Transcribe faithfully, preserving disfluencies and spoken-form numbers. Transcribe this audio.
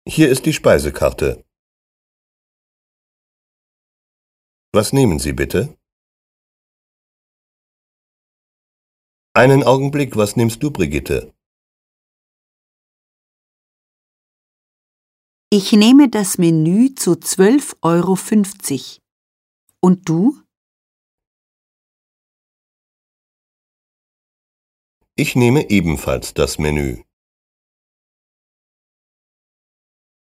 Hier ist die Speisekarte. Was nehmen Sie bitte? Einen Augenblick, was nimmst du, Brigitte? Ich nehme das Menü zu zwölf Euro fünfzig. Und du? Ich nehme ebenfalls das Menü.